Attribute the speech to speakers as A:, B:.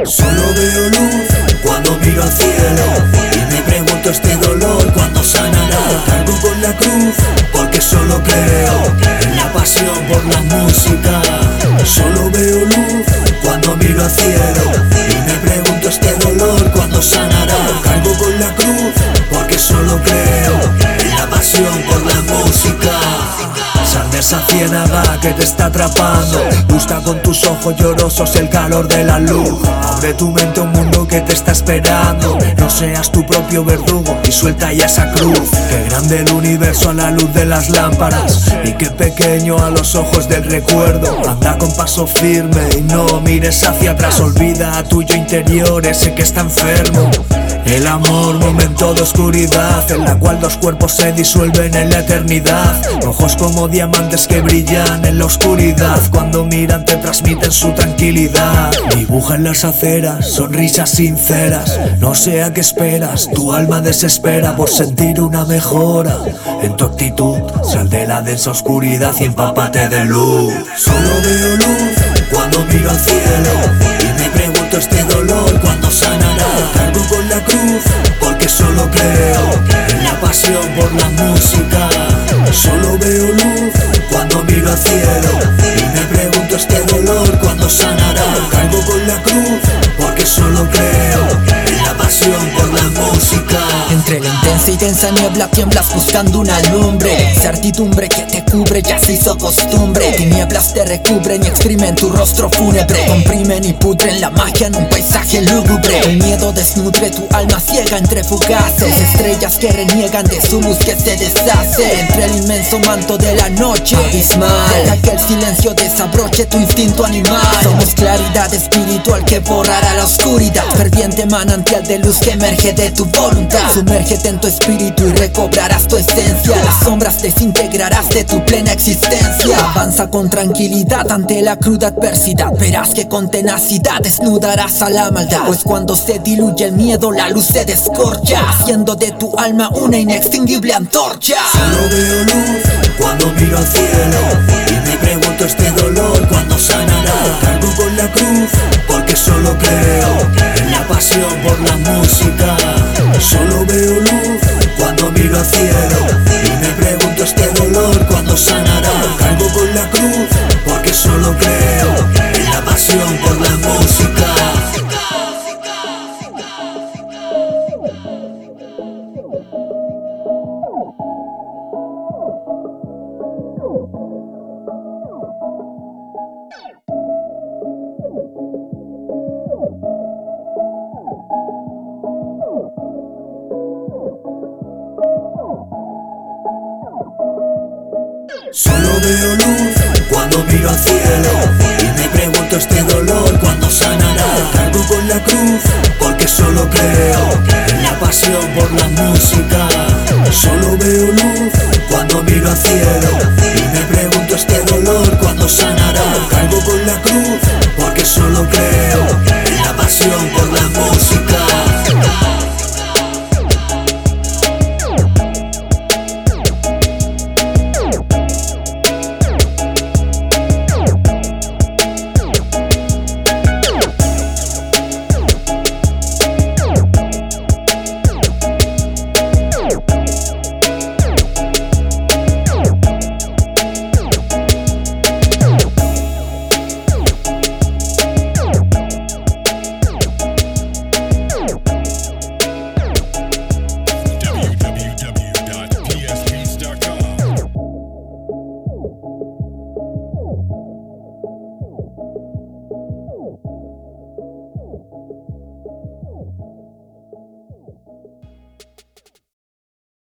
A: Solo veo luz cuando miro al cielo y me pregunto este dolor cuándo sanará. Cargo con la cruz porque solo creo en la pasión por la música. Solo veo luz cuando miro al cielo y me pregunto este dolor cuándo sanará. Cargo con la cruz porque solo creo en la pasión por la música. Sal de esa ciénaga que te está atrapando. Busca con tus ojos llorosos el calor de la luz. Abre tu mente a un mundo que te está esperando. No seas tu propio verdugo y suelta ya esa cruz. Qué grande el universo a la luz de las lámparas y qué pequeño a los ojos del recuerdo. Anda con paso firme y no mires hacia atrás. Olvida a tu yo interior, ese que está enfermo. El amor, momento de oscuridad en la cual dos cuerpos se disuelven en la eternidad. Ojos como diamantes que brillan en la oscuridad. Cuando miran te transmiten su tranquilidad. Dibujan las aceras, sonrisas sinceras. No sé a qué esperas, tu alma desespera por sentir una mejora en tu actitud. Sal de la densa oscuridad y empápate de luz. Solo veo luz cuando miro al cielo y me pregunto este dolor cuándo sanará. Cargo con la cruz porque solo creo en la pasión por la música. Solo veo luz cuando miro al cielo y me pregunto este dolor cuándo sanará. Cargo con la cruz porque solo creo en la pasión por la música.
B: Entre la intensa y densa niebla tiemblas buscando una lumbre. Certidumbre que te cubre ya se hizo costumbre. Tinieblas te recubren y exprimen tu rostro fúnebre. Comprimen y pudren la magia en un paisaje lúgubre. El miedo desnutre tu alma ciega entre fugaces estrellas que reniegan de su luz que se deshace. Entre el inmenso manto de la noche abismal, deja que el silencio desabroche tu instinto animal. Somos claridad espiritual que borrará la oscuridad. Ferviente manantial de luz que emerge de tu voluntad. Sumérgete en tu espíritu y recobrarás tu esencia. Las sombras desintegrarás de tu plena existencia. Avanza con tranquilidad ante la cruda adversidad. Verás que con tenacidad desnudarás a la maldad. Pues cuando se diluye el miedo la luz se descorcha, haciendo de tu alma una inextinguible antorcha.
A: Solo veo luz cuando miro al cielo y me pregunto este dolor cuándo sanará. Cargo con la cruz porque solo creo en la pasión por la música. Solo veo luz cuando miro al cielo y me pregunto este dolor cuándo sanará. Cargo con la cruz porque solo creo en la pasión por la música. Solo veo luz cuando miro al cielo y me pregunto este dolor cuándo sanará. Cargo con la cruz porque solo creo